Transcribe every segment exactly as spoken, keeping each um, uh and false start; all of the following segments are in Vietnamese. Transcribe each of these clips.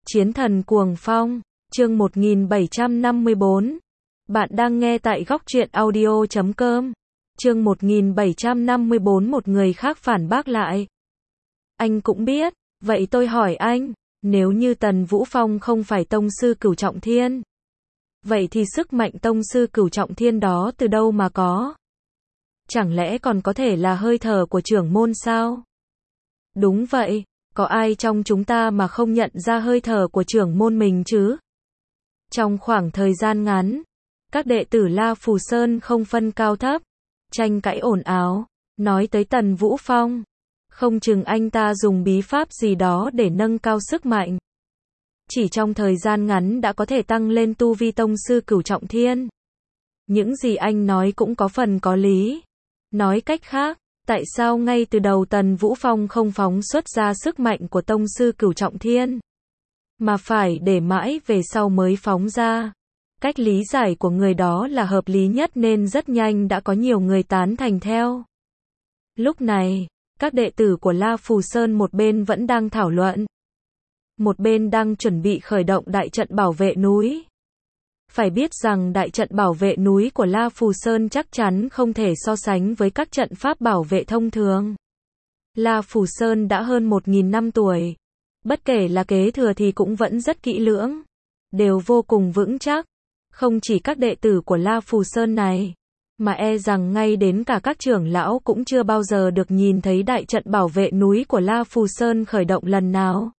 Chiến thần cuồng phong, chương một nghìn bảy trăm năm mươi bốn. Bạn đang nghe tại góc truyện audio chấm com. Chương một nghìn bảy trăm năm mươi bốn. Một người khác phản bác lại. Anh cũng biết, vậy tôi hỏi anh, nếu như Tần Vũ Phong không phải tông sư cửu trọng thiên, vậy thì sức mạnh tông sư cửu trọng thiên đó từ đâu mà có? Chẳng lẽ còn có thể là hơi thở của trưởng môn sao? Đúng vậy, có ai trong chúng ta mà không nhận ra hơi thở của trưởng môn mình chứ? Trong khoảng thời gian ngắn, các đệ tử La Phù Sơn không phân cao thấp, tranh cãi ồn ào, nói tới Tần Vũ Phong. Không chừng anh ta dùng bí pháp gì đó để nâng cao sức mạnh. Chỉ trong thời gian ngắn đã có thể tăng lên tu vi tông sư cửu trọng thiên. Những gì anh nói cũng có phần có lý. Nói cách khác, tại sao ngay từ đầu Tần Vũ Phong không phóng xuất ra sức mạnh của tông sư cửu trọng thiên, mà phải để mãi về sau mới phóng ra? Cách lý giải của người đó là hợp lý nhất nên rất nhanh đã có nhiều người tán thành theo. Lúc này, các đệ tử của La Phù Sơn một bên vẫn đang thảo luận, một bên đang chuẩn bị khởi động đại trận bảo vệ núi. Phải biết rằng đại trận bảo vệ núi của La Phù Sơn chắc chắn không thể so sánh với các trận pháp bảo vệ thông thường. La Phù Sơn đã hơn một nghìn năm tuổi. Bất kể là kế thừa thì cũng vẫn rất kỹ lưỡng, đều vô cùng vững chắc. Không chỉ các đệ tử của La Phù Sơn này, mà e rằng ngay đến cả các trưởng lão cũng chưa bao giờ được nhìn thấy đại trận bảo vệ núi của La Phù Sơn khởi động lần nào.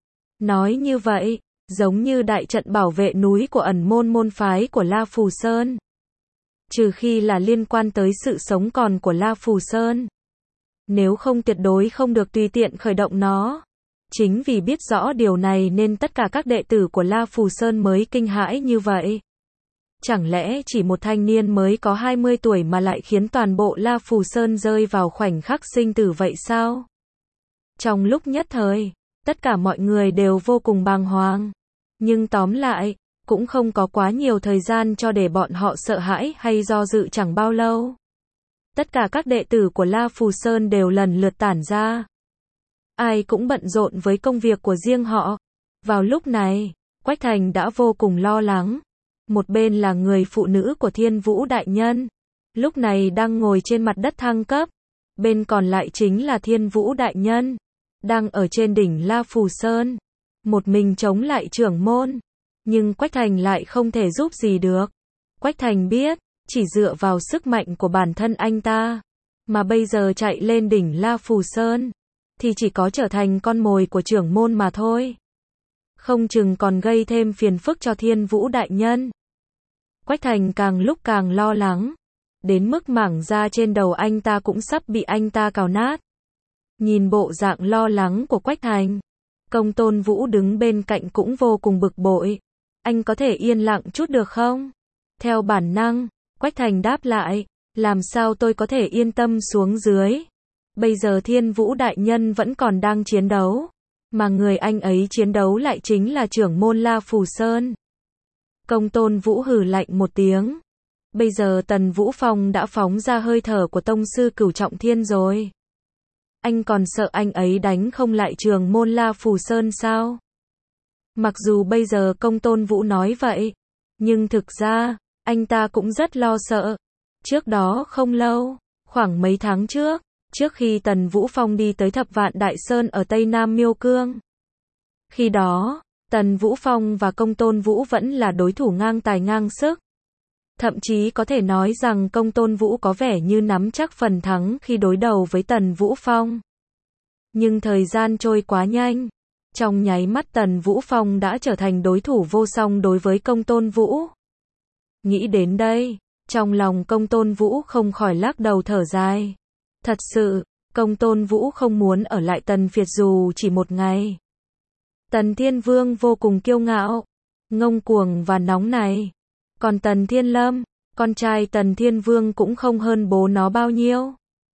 Nói như vậy, giống như đại trận bảo vệ núi của ẩn môn môn phái của La Phù Sơn. Trừ khi là liên quan tới sự sống còn của La Phù Sơn. Nếu không tuyệt đối không được tùy tiện khởi động nó. Chính vì biết rõ điều này nên tất cả các đệ tử của La Phù Sơn mới kinh hãi như vậy. Chẳng lẽ chỉ một thanh niên mới có hai mươi tuổi mà lại khiến toàn bộ La Phù Sơn rơi vào khoảnh khắc sinh tử vậy sao? Trong lúc nhất thời, tất cả mọi người đều vô cùng bàng hoàng. Nhưng tóm lại, cũng không có quá nhiều thời gian cho để bọn họ sợ hãi hay do dự chẳng bao lâu. Tất cả các đệ tử của La Phù Sơn đều lần lượt tản ra. Ai cũng bận rộn với công việc của riêng họ. Vào lúc này, Quách Thành đã vô cùng lo lắng. Một bên là người phụ nữ của Thiên Vũ Đại Nhân, lúc này đang ngồi trên mặt đất thăng cấp. Bên còn lại chính là Thiên Vũ Đại Nhân, đang ở trên đỉnh La Phù Sơn, một mình chống lại trưởng môn. Nhưng Quách Thành lại không thể giúp gì được. Quách Thành biết, chỉ dựa vào sức mạnh của bản thân anh ta, mà bây giờ chạy lên đỉnh La Phù Sơn, thì chỉ có trở thành con mồi của trưởng môn mà thôi. Không chừng còn gây thêm phiền phức cho Thiên Vũ Đại Nhân. Quách Thành càng lúc càng lo lắng, đến mức mảng da trên đầu anh ta cũng sắp bị anh ta cào nát. Nhìn bộ dạng lo lắng của Quách Thành, Công Tôn Vũ đứng bên cạnh cũng vô cùng bực bội. Anh có thể yên lặng chút được không? Theo bản năng, Quách Thành đáp lại, làm sao tôi có thể yên tâm xuống dưới? Bây giờ Thiên Vũ Đại Nhân vẫn còn đang chiến đấu, mà người anh ấy chiến đấu lại chính là trưởng môn La Phù Sơn. Công Tôn Vũ hừ lạnh một tiếng. Bây giờ Tần Vũ Phong đã phóng ra hơi thở của tông sư cửu trọng thiên rồi. Anh còn sợ anh ấy đánh không lại trưởng môn La Phù Sơn sao? Mặc dù bây giờ Công Tôn Vũ nói vậy, nhưng thực ra, anh ta cũng rất lo sợ. Trước đó không lâu, khoảng mấy tháng trước, trước khi Tần Vũ Phong đi tới Thập Vạn Đại Sơn ở Tây Nam Miêu Cương. Khi đó, Tần Vũ Phong và Công Tôn Vũ vẫn là đối thủ ngang tài ngang sức. Thậm chí có thể nói rằng Công Tôn Vũ có vẻ như nắm chắc phần thắng khi đối đầu với Tần Vũ Phong. Nhưng thời gian trôi quá nhanh. Trong nháy mắt Tần Vũ Phong đã trở thành đối thủ vô song đối với Công Tôn Vũ. Nghĩ đến đây, trong lòng Công Tôn Vũ không khỏi lắc đầu thở dài. Thật sự, Công Tôn Vũ không muốn ở lại Tần Việt dù chỉ một ngày. Tần Thiên Vương vô cùng kiêu ngạo, ngông cuồng và nóng này. Còn Tần Thiên Lâm, con trai Tần Thiên Vương cũng không hơn bố nó bao nhiêu.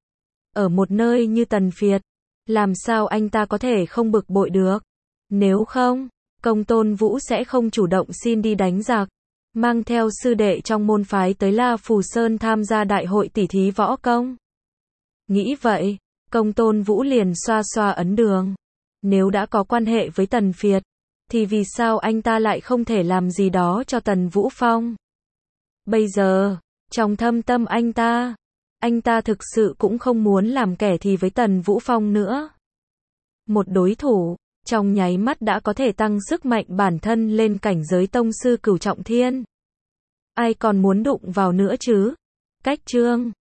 Ở một nơi như Tần Việt, làm sao anh ta có thể không bực bội được? Nếu không, Công Tôn Vũ sẽ không chủ động xin đi đánh giặc, mang theo sư đệ trong môn phái tới La Phù Sơn tham gia đại hội tỷ thí võ công. Nghĩ vậy, Công Tôn Vũ liền xoa xoa ấn đường. Nếu đã có quan hệ với Tần Việt, thì vì sao anh ta lại không thể làm gì đó cho Tần Vũ Phong? Bây giờ, trong thâm tâm anh ta, anh ta thực sự cũng không muốn làm kẻ thù với Tần Vũ Phong nữa. Một đối thủ, trong nháy mắt đã có thể tăng sức mạnh bản thân lên cảnh giới tông sư cửu trọng thiên. Ai còn muốn đụng vào nữa chứ? Cách chương